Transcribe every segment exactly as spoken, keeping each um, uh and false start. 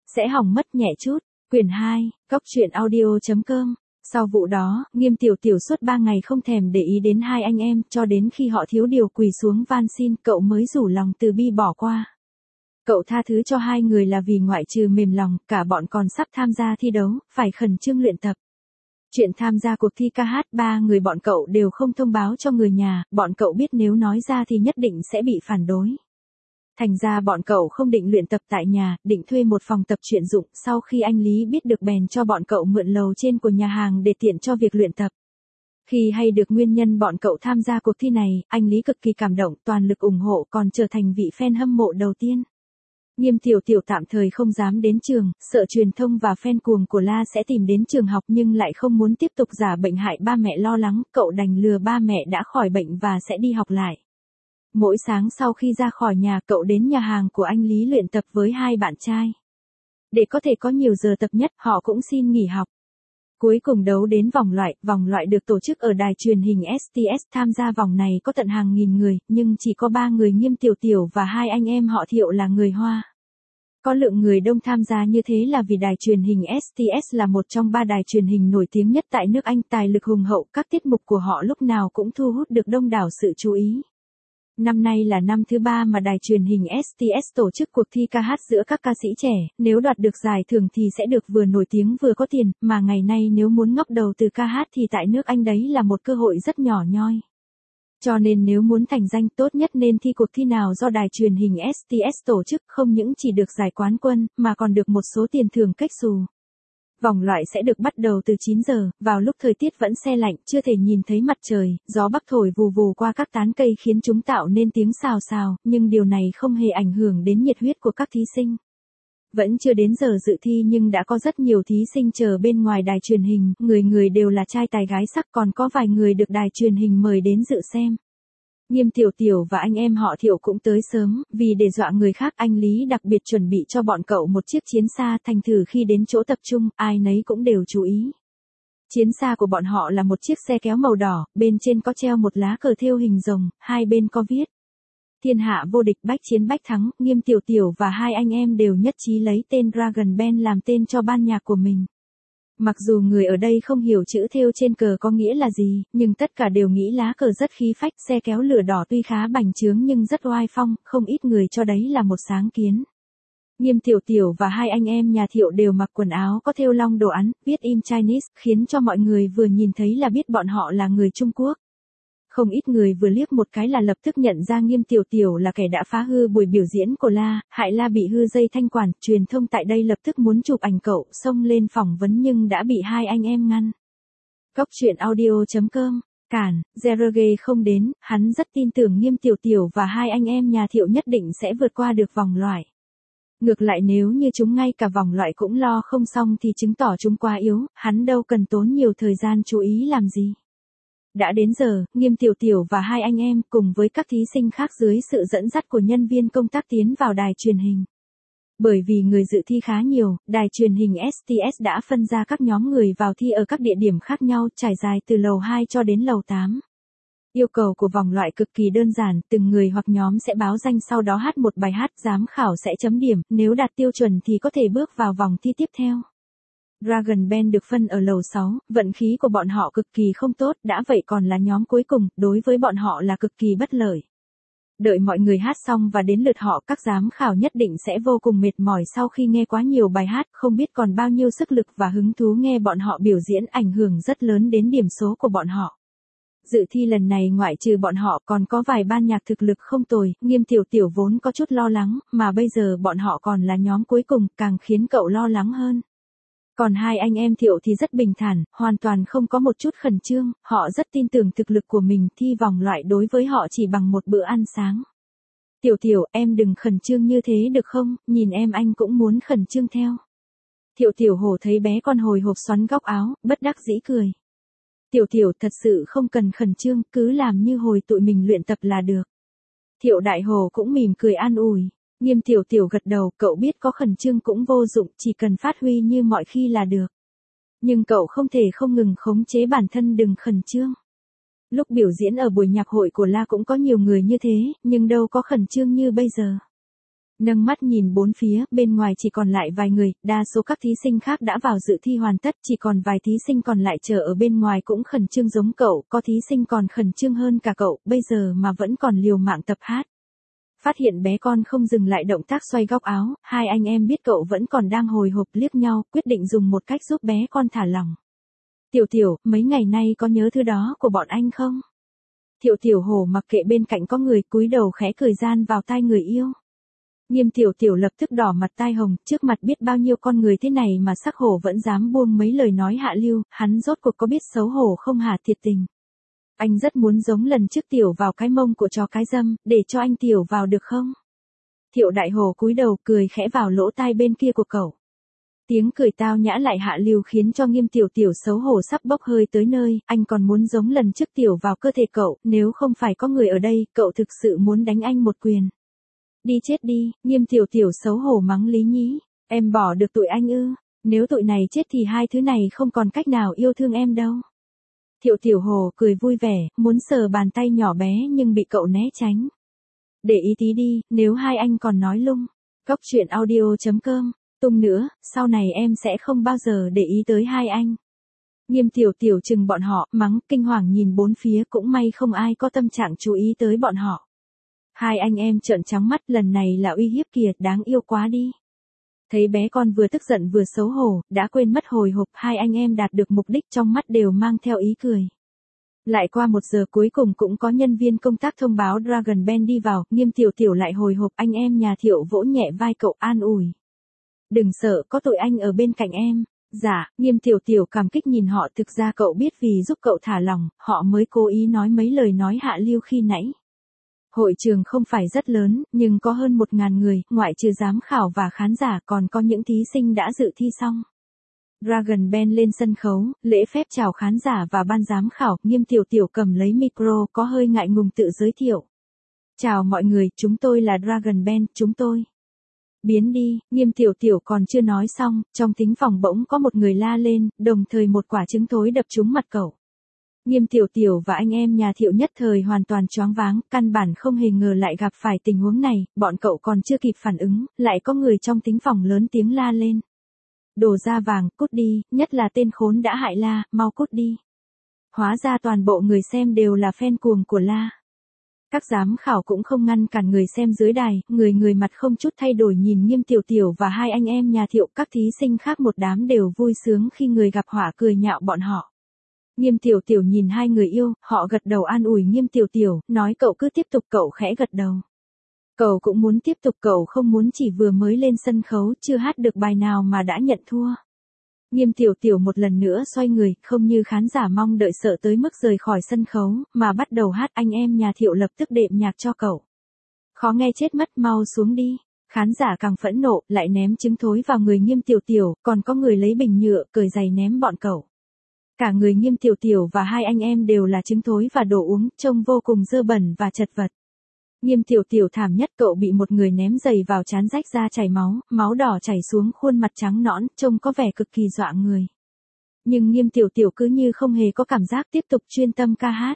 Sẽ hỏng mất nhẹ chút. Quyển hai, Cóc truyện audio chấm com. Sau vụ đó, Nghiêm Tiểu Tiểu suốt ba ngày không thèm để ý đến hai anh em, cho đến khi họ thiếu điều quỳ xuống van xin, cậu mới rủ lòng từ bi bỏ qua. Cậu tha thứ cho hai người là vì ngoại trừ mềm lòng, cả bọn còn sắp tham gia thi đấu, phải khẩn trương luyện tập. Chuyện tham gia cuộc thi ca hát ba người bọn cậu đều không thông báo cho người nhà, bọn cậu biết nếu nói ra thì nhất định sẽ bị phản đối. Thành ra bọn cậu không định luyện tập tại nhà, định thuê một phòng tập truyện dụng, sau khi anh Lý biết được bèn cho bọn cậu mượn lầu trên của nhà hàng để tiện cho việc luyện tập. Khi hay được nguyên nhân bọn cậu tham gia cuộc thi này, anh Lý cực kỳ cảm động, toàn lực ủng hộ, còn trở thành vị fan hâm mộ đầu tiên. Nghiêm Tiểu Tiểu tạm thời không dám đến trường, sợ truyền thông và fan cuồng của La sẽ tìm đến trường học nhưng lại không muốn tiếp tục giả bệnh hại ba mẹ lo lắng, cậu đành lừa ba mẹ đã khỏi bệnh và sẽ đi học lại. Mỗi sáng sau khi ra khỏi nhà cậu đến nhà hàng của anh Lý luyện tập với hai bạn trai. Để có thể có nhiều giờ tập nhất, họ cũng xin nghỉ học. Cuối cùng đấu đến vòng loại, vòng loại được tổ chức ở đài truyền hình ét tê ét, tham gia vòng này có tận hàng nghìn người, nhưng chỉ có ba người Nghiêm Tiểu Tiểu và hai anh em họ Thiệu là người Hoa. Có lượng người đông tham gia như thế là vì đài truyền hình ét tê ét là một trong ba đài truyền hình nổi tiếng nhất tại nước Anh, tài lực hùng hậu, các tiết mục của họ lúc nào cũng thu hút được đông đảo sự chú ý. Năm nay là năm thứ ba mà đài truyền hình ét tê ét tổ chức cuộc thi ca hát giữa các ca sĩ trẻ, nếu đoạt được giải thưởng thì sẽ được vừa nổi tiếng vừa có tiền, mà ngày nay nếu muốn ngóc đầu từ ca hát thì tại nước Anh đấy là một cơ hội rất nhỏ nhoi. Cho nên nếu muốn thành danh tốt nhất nên thi cuộc thi nào do đài truyền hình ét tê ét tổ chức, không những chỉ được giải quán quân, mà còn được một số tiền thưởng cách xù. Vòng loại sẽ được bắt đầu từ chín giờ, vào lúc thời tiết vẫn se lạnh, chưa thể nhìn thấy mặt trời, gió bắc thổi vù vù qua các tán cây khiến chúng tạo nên tiếng xào xào, nhưng điều này không hề ảnh hưởng đến nhiệt huyết của các thí sinh. Vẫn chưa đến giờ dự thi nhưng đã có rất nhiều thí sinh chờ bên ngoài đài truyền hình, người người đều là trai tài gái sắc, còn có vài người được đài truyền hình mời đến dự xem. Nghiêm Tiểu Tiểu và anh em họ Thiệu cũng tới sớm, vì để dọa người khác anh Lý đặc biệt chuẩn bị cho bọn cậu một chiếc chiến xa, thành thử khi đến chỗ tập trung, ai nấy cũng đều chú ý. Chiến xa của bọn họ là một chiếc xe kéo màu đỏ, bên trên có treo một lá cờ thêu hình rồng, hai bên có viết: Thiên hạ vô địch, bách chiến bách thắng. Nghiêm Tiểu Tiểu và hai anh em đều nhất trí lấy tên Dragon Band làm tên cho ban nhạc của mình. Mặc dù người ở đây không hiểu chữ thêu trên cờ có nghĩa là gì, nhưng tất cả đều nghĩ lá cờ rất khí phách, xe kéo lửa đỏ tuy khá bành trướng nhưng rất oai phong, không ít người cho đấy là một sáng kiến. Nghiêm Tiểu Tiểu và hai anh em nhà Thiệu đều mặc quần áo có thêu long đồ án, viết in Chinese, khiến cho mọi người vừa nhìn thấy là biết bọn họ là người Trung Quốc. Không ít người vừa liếc một cái là lập tức nhận ra Nghiêm Tiểu Tiểu là kẻ đã phá hư buổi biểu diễn của La, hại La bị hư dây thanh quản, truyền thông tại đây lập tức muốn chụp ảnh cậu, xông lên phỏng vấn nhưng đã bị hai anh em ngăn. Cóc truyện audio chấm com, cản, Zerge không đến, hắn rất tin tưởng Nghiêm Tiểu Tiểu và hai anh em nhà Thiệu nhất định sẽ vượt qua được vòng loại. Ngược lại nếu như chúng ngay cả vòng loại cũng lo không xong thì chứng tỏ chúng quá yếu, hắn đâu cần tốn nhiều thời gian chú ý làm gì. Đã đến giờ, Nghiêm Tiểu Tiểu và hai anh em cùng với các thí sinh khác dưới sự dẫn dắt của nhân viên công tác tiến vào đài truyền hình. Bởi vì người dự thi khá nhiều, đài truyền hình ét tê ét đã phân ra các nhóm người vào thi ở các địa điểm khác nhau, trải dài từ lầu hai cho đến lầu tám. Yêu cầu của vòng loại cực kỳ đơn giản, từng người hoặc nhóm sẽ báo danh sau đó hát một bài hát, giám khảo sẽ chấm điểm, nếu đạt tiêu chuẩn thì có thể bước vào vòng thi tiếp theo. Dragon Band được phân ở lầu sáu, vận khí của bọn họ cực kỳ không tốt, đã vậy còn là nhóm cuối cùng, đối với bọn họ là cực kỳ bất lợi. Đợi mọi người hát xong và đến lượt họ, các giám khảo nhất định sẽ vô cùng mệt mỏi sau khi nghe quá nhiều bài hát, không biết còn bao nhiêu sức lực và hứng thú nghe bọn họ biểu diễn, ảnh hưởng rất lớn đến điểm số của bọn họ. Dự thi lần này ngoại trừ bọn họ còn có vài ban nhạc thực lực không tồi, Nghiêm Tiểu Tiểu vốn có chút lo lắng, mà bây giờ bọn họ còn là nhóm cuối cùng, càng khiến cậu lo lắng hơn. Còn hai anh em Thiệu thì rất bình thản, hoàn toàn không có một chút khẩn trương, họ rất tin tưởng thực lực của mình, thi vòng loại đối với họ chỉ bằng một bữa ăn sáng. Tiểu Tiểu, em đừng khẩn trương như thế được không, nhìn em anh cũng muốn khẩn trương theo. Thiệu Tiểu Hổ thấy bé con hồi hộp xoắn góc áo, bất đắc dĩ cười. Tiểu Tiểu thật sự không cần khẩn trương, cứ làm như hồi tụi mình luyện tập là được. Thiệu Đại Hồ cũng mỉm cười an ủi. Nghiêm Tiểu Tiểu gật đầu, cậu biết có khẩn trương cũng vô dụng, chỉ cần phát huy như mọi khi là được. Nhưng cậu không thể không ngừng khống chế bản thân đừng khẩn trương. Lúc biểu diễn ở buổi nhạc hội của La cũng có nhiều người như thế, nhưng đâu có khẩn trương như bây giờ. Nâng mắt nhìn bốn phía, bên ngoài chỉ còn lại vài người, đa số các thí sinh khác đã vào dự thi hoàn tất, chỉ còn vài thí sinh còn lại chờ ở bên ngoài cũng khẩn trương giống cậu, có thí sinh còn khẩn trương hơn cả cậu, bây giờ mà vẫn còn liều mạng tập hát. Phát hiện bé con không dừng lại động tác xoay góc áo, hai anh em biết cậu vẫn còn đang hồi hộp liếc nhau, quyết định dùng một cách giúp bé con thả lỏng. Tiểu Tiểu, mấy ngày nay có nhớ thứ đó của bọn anh không? Thiệu Tiểu Hổ mặc kệ bên cạnh có người, cúi đầu khẽ cười gian vào tai người yêu. Nghiêm Tiểu Tiểu lập tức đỏ mặt tai hồng, trước mặt biết bao nhiêu con người thế này mà sắc hổ vẫn dám buông mấy lời nói hạ lưu, hắn rốt cuộc có biết xấu hổ không hả? Thiệt tình. Anh rất muốn giống lần trước Tiểu vào cái mông của chó cái dâm, để cho anh Tiểu vào được không? Thiệu Đại Hổ cúi đầu cười khẽ vào lỗ tai bên kia của cậu. Tiếng cười tao nhã lại hạ lưu khiến cho Nghiêm Tiểu Tiểu xấu hổ sắp bốc hơi tới nơi, anh còn muốn giống lần trước Tiểu vào cơ thể cậu, nếu không phải có người ở đây, cậu thực sự muốn đánh anh một quyền. Đi chết đi, Nghiêm Tiểu Tiểu xấu hổ mắng Lý Nhĩ, em bỏ được tụi anh ư, nếu tụi này chết thì hai thứ này không còn cách nào yêu thương em đâu. Thiệu Tiểu Hổ cười vui vẻ, muốn sờ bàn tay nhỏ bé nhưng bị cậu né tránh. Để ý tí đi, nếu hai anh còn nói lung. Cóc truyện audio chấm com, tung nữa, sau này em sẽ không bao giờ để ý tới hai anh. Nghiêm Tiểu Tiểu chừng bọn họ, mắng, kinh hoàng nhìn bốn phía, cũng may không ai có tâm trạng chú ý tới bọn họ. Hai anh em trợn trắng mắt, lần này là uy hiếp kìa, đáng yêu quá đi. Thấy bé con vừa tức giận vừa xấu hổ, đã quên mất hồi hộp, hai anh em đạt được mục đích, trong mắt đều mang theo ý cười. Lại qua một giờ cuối cùng cũng có nhân viên công tác thông báo Dragon Band đi vào, Nghiêm Tiểu Tiểu lại hồi hộp, anh em nhà Thiệu vỗ nhẹ vai cậu an ủi. Đừng sợ, có tụi anh ở bên cạnh em. Dạ, Nghiêm Tiểu Tiểu cảm kích nhìn họ, thực ra cậu biết vì giúp cậu thả lòng, họ mới cố ý nói mấy lời nói hạ lưu khi nãy. Hội trường không phải rất lớn, nhưng có hơn một ngàn người, ngoại trừ giám khảo và khán giả còn có những thí sinh đã dự thi xong. Dragon Band lên sân khấu, lễ phép chào khán giả và ban giám khảo, Nghiêm Tiểu Tiểu cầm lấy micro, có hơi ngại ngùng tự giới thiệu. Chào mọi người, chúng tôi là Dragon Band, chúng tôi. Biến đi, Nghiêm Tiểu Tiểu còn chưa nói xong, trong thính phòng bỗng có một người la lên, đồng thời một quả trứng thối đập trúng mặt cậu. Nghiêm Tiểu Tiểu và anh em nhà Thiệu nhất thời hoàn toàn choáng váng, căn bản không hề ngờ lại gặp phải tình huống này, bọn cậu còn chưa kịp phản ứng, lại có người trong thính phòng lớn tiếng la lên. Đồ da vàng, cút đi, nhất là tên khốn đã hại La, mau cút đi. Hóa ra toàn bộ người xem đều là fan cuồng của La. Các giám khảo cũng không ngăn cản người xem dưới đài, người người mặt không chút thay đổi nhìn Nghiêm Tiểu Tiểu và hai anh em nhà Thiệu, các thí sinh khác một đám đều vui sướng khi người gặp họa cười nhạo bọn họ. Nghiêm Tiểu Tiểu nhìn hai người yêu, họ gật đầu an ủi Nghiêm Tiểu Tiểu, nói cậu cứ tiếp tục, cậu khẽ gật đầu. Cậu cũng muốn tiếp tục, cậu không muốn chỉ vừa mới lên sân khấu, chưa hát được bài nào mà đã nhận thua. Nghiêm Tiểu Tiểu một lần nữa xoay người, không như khán giả mong đợi sợ tới mức rời khỏi sân khấu, mà bắt đầu hát, anh em nhà Thiệu lập tức đệm nhạc cho cậu. Khó nghe chết mất, mau xuống đi. Khán giả càng phẫn nộ, lại ném trứng thối vào người Nghiêm Tiểu Tiểu, còn có người lấy bình nhựa, cởi giày ném bọn cậu. Cả người Nghiêm Tiểu Tiểu và hai anh em đều là trứng thối và đồ uống, trông vô cùng dơ bẩn và chật vật. Nghiêm Tiểu Tiểu thảm nhất, cậu bị một người ném giày vào trán rách ra chảy máu, máu đỏ chảy xuống khuôn mặt trắng nõn, trông có vẻ cực kỳ dọa người. Nhưng Nghiêm Tiểu Tiểu cứ như không hề có cảm giác, tiếp tục chuyên tâm ca hát.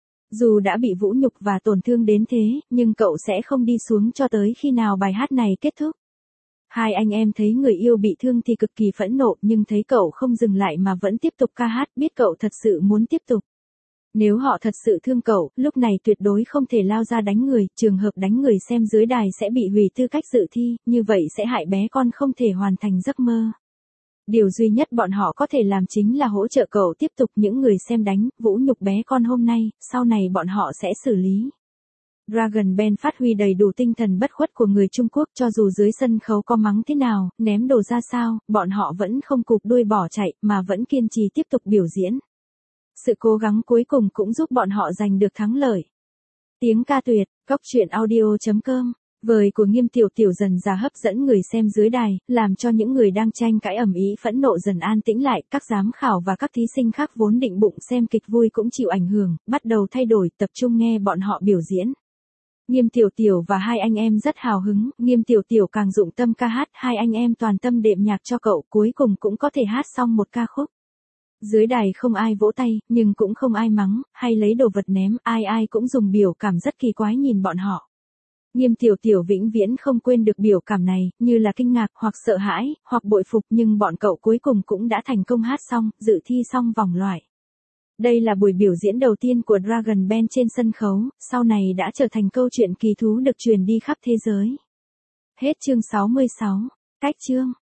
Dù đã bị vũ nhục và tổn thương đến thế, nhưng cậu sẽ không đi xuống cho tới khi nào bài hát này kết thúc. Hai anh em thấy người yêu bị thương thì cực kỳ phẫn nộ, nhưng thấy cậu không dừng lại mà vẫn tiếp tục ca hát, biết cậu thật sự muốn tiếp tục. Nếu họ thật sự thương cậu, lúc này tuyệt đối không thể lao ra đánh người, trường hợp đánh người xem dưới đài sẽ bị hủy tư cách dự thi, như vậy sẽ hại bé con không thể hoàn thành giấc mơ. Điều duy nhất bọn họ có thể làm chính là hỗ trợ cậu tiếp tục, những người xem đánh, vũ nhục bé con hôm nay, sau này bọn họ sẽ xử lý. Dragon Band phát huy đầy đủ tinh thần bất khuất của người Trung Quốc, cho dù dưới sân khấu có mắng thế nào, ném đồ ra sao, bọn họ vẫn không cụp đuôi bỏ chạy, mà vẫn kiên trì tiếp tục biểu diễn. Sự cố gắng cuối cùng cũng giúp bọn họ giành được thắng lợi. Tiếng ca tuyệt, cóc truyện audio chấm com, vời của Nghiêm Tiểu Tiểu dần ra hấp dẫn người xem dưới đài, làm cho những người đang tranh cãi ầm ĩ phẫn nộ dần an tĩnh lại, các giám khảo và các thí sinh khác vốn định bụng xem kịch vui cũng chịu ảnh hưởng, bắt đầu thay đổi, tập trung nghe bọn họ biểu diễn. Nghiêm Tiểu Tiểu và hai anh em rất hào hứng, Nghiêm Tiểu Tiểu càng dụng tâm ca hát, hai anh em toàn tâm đệm nhạc cho cậu, cuối cùng cũng có thể hát xong một ca khúc. Dưới đài không ai vỗ tay, nhưng cũng không ai mắng, hay lấy đồ vật ném, ai ai cũng dùng biểu cảm rất kỳ quái nhìn bọn họ. Nghiêm Tiểu Tiểu vĩnh viễn không quên được biểu cảm này, như là kinh ngạc hoặc sợ hãi, hoặc bội phục, nhưng bọn cậu cuối cùng cũng đã thành công hát xong, dự thi xong vòng loại. Đây là buổi biểu diễn đầu tiên của Dragon Band trên sân khấu, sau này đã trở thành câu chuyện kỳ thú được truyền đi khắp thế giới. Hết chương sáu mươi sáu. Cách chương